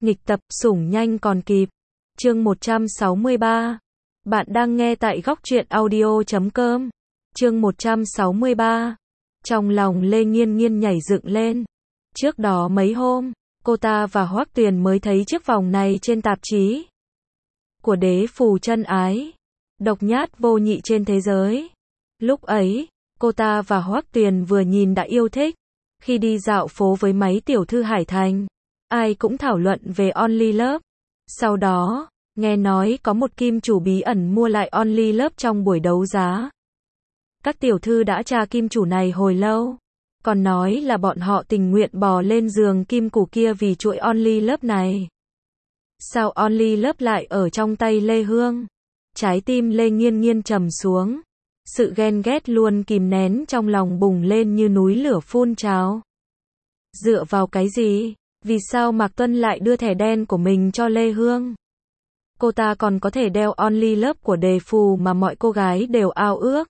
Nghịch tập, sủng nhanh còn kịp. Chương 163. Bạn đang nghe tại góc truyện audio.com. Chương 163. Trong lòng Lê Nghiên Nghiên nhảy dựng lên. Trước đó mấy hôm, cô ta và Hoắc Tuyền mới thấy chiếc vòng này trên tạp chí của Đế Phù Chân Ái, độc nhất vô nhị trên thế giới. Lúc ấy, cô ta và Hoắc Tuyền vừa nhìn đã yêu thích. Khi đi dạo phố với mấy tiểu thư Hải Thành, ai cũng thảo luận về Only Love. Sau đó, nghe nói có một kim chủ bí ẩn mua lại Only Love trong buổi đấu giá. Các tiểu thư đã tra kim chủ này hồi lâu, còn nói là bọn họ tình nguyện bò lên giường kim chủ kia vì chuỗi Only Love này. Sao Only Love lại ở trong tay Lê Hương? Trái tim Lê Nghiên Nghiên trầm xuống. Sự ghen ghét luôn kìm nén trong lòng bùng lên như núi lửa phun trào. Dựa vào cái gì? Vì sao Mạc Tuân lại đưa thẻ đen của mình cho Lê Hương? Cô ta còn có thể đeo Only Love của Đề Phù mà mọi cô gái đều ao ước.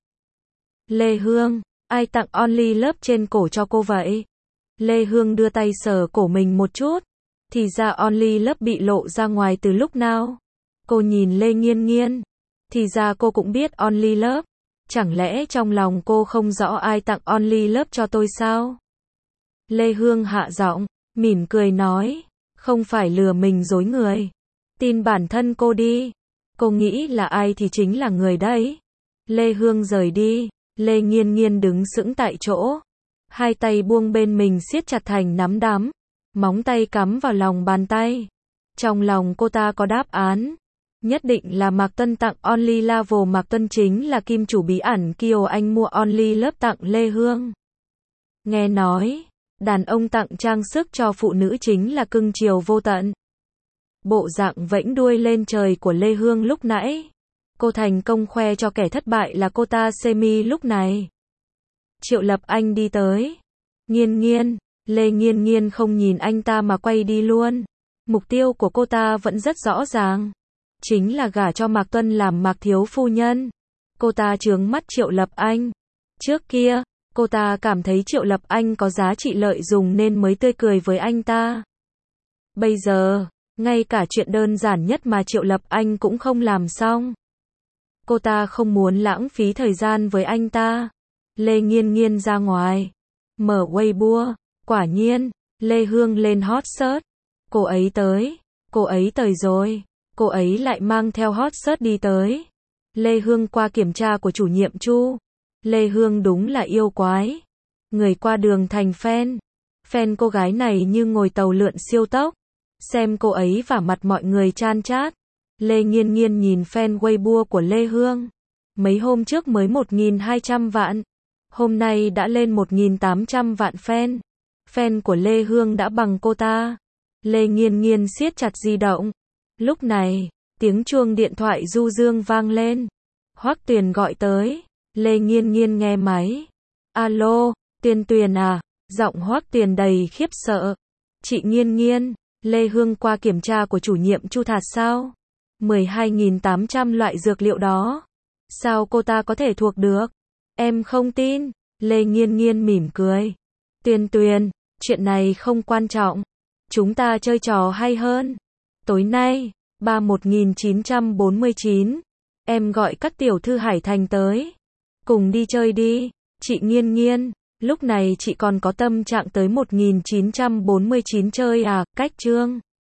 Lê Hương, ai tặng Only Love trên cổ cho cô vậy? Lê Hương đưa tay sờ cổ mình một chút. Thì ra Only Love bị lộ ra ngoài từ lúc nào? Cô nhìn Lê Nghiên Nghiên. Thì ra cô cũng biết Only Love. Chẳng lẽ trong lòng cô không rõ ai tặng Only Love cho tôi sao? Lê Hương hạ giọng, mỉm cười nói, không phải lừa mình dối người. Tin bản thân cô đi. Cô nghĩ là ai thì chính là người đấy. Lê Hương rời đi. Lê Nghiên Nghiên đứng sững tại chỗ. Hai tay buông bên mình siết chặt thành nắm đấm. Móng tay cắm vào lòng bàn tay. Trong lòng cô ta có đáp án. Nhất định là Mạc Tuân tặng Only Love. Mạc Tuân chính là kim chủ bí ẩn Kiều Anh mua Only Love tặng Lê Hương. Nghe nói, đàn ông tặng trang sức cho phụ nữ chính là cưng chiều vô tận. Bộ dạng vẫy đuôi lên trời của Lê Hương lúc nãy, cô thành công khoe cho kẻ thất bại là cô ta semi lúc này. Triệu Lập Anh đi tới. Nghiên Nghiên, Lê Nghiên Nghiên không nhìn anh ta mà quay đi luôn. Mục tiêu của cô ta vẫn rất rõ ràng. Chính là gả cho Mạc Tuân làm Mạc thiếu phu nhân. Cô ta trướng mắt Triệu Lập Anh. Trước kia, cô ta cảm thấy Triệu Lập Anh có giá trị lợi dụng nên mới tươi cười với anh ta. Bây giờ, ngay cả chuyện đơn giản nhất mà Triệu Lập Anh cũng không làm xong. Cô ta không muốn lãng phí thời gian với anh ta. Lê Nghiên Nghiên ra ngoài, mở Weibo, quả nhiên, Lê Hương lên hot search. Cô ấy tới rồi. Cô ấy lại mang theo hot search đi tới. Lê Hương qua kiểm tra của chủ nhiệm Chu. Lê Hương đúng là yêu quái. Người qua đường thành fan. Fan cô gái này như ngồi tàu lượn siêu tốc. Xem cô ấy vả mặt mọi người chan chát. Lê Nghiên Nghiên nhìn fan Weibo của Lê Hương. Mấy hôm trước mới 1.200 vạn. Hôm nay đã lên 1.800 vạn fan. Fan của Lê Hương đã bằng cô ta. Lê Nghiên Nghiên siết chặt di động. Lúc này, tiếng chuông điện thoại du dương vang lên. Hoắc Tuyền gọi tới. Lê Nghiên Nghiên nghe máy. Alo, Tuyền à? Giọng Hoắc Tuyền đầy khiếp sợ. Chị Nghiên Nghiên, Lê Hương qua kiểm tra của chủ nhiệm Chu thật sao? 12.800 loại dược liệu đó. Sao cô ta có thể thuộc được? Em không tin. Lê Nghiên Nghiên mỉm cười. Tuyền, chuyện này không quan trọng. Chúng ta chơi trò hay hơn. Tối nay, 31.949. Em gọi các tiểu thư Hải Thành tới. Cùng đi chơi đi. Chị Nghiên Nghiên, lúc này chị còn có tâm trạng tới 1949 chơi à? Cách chương.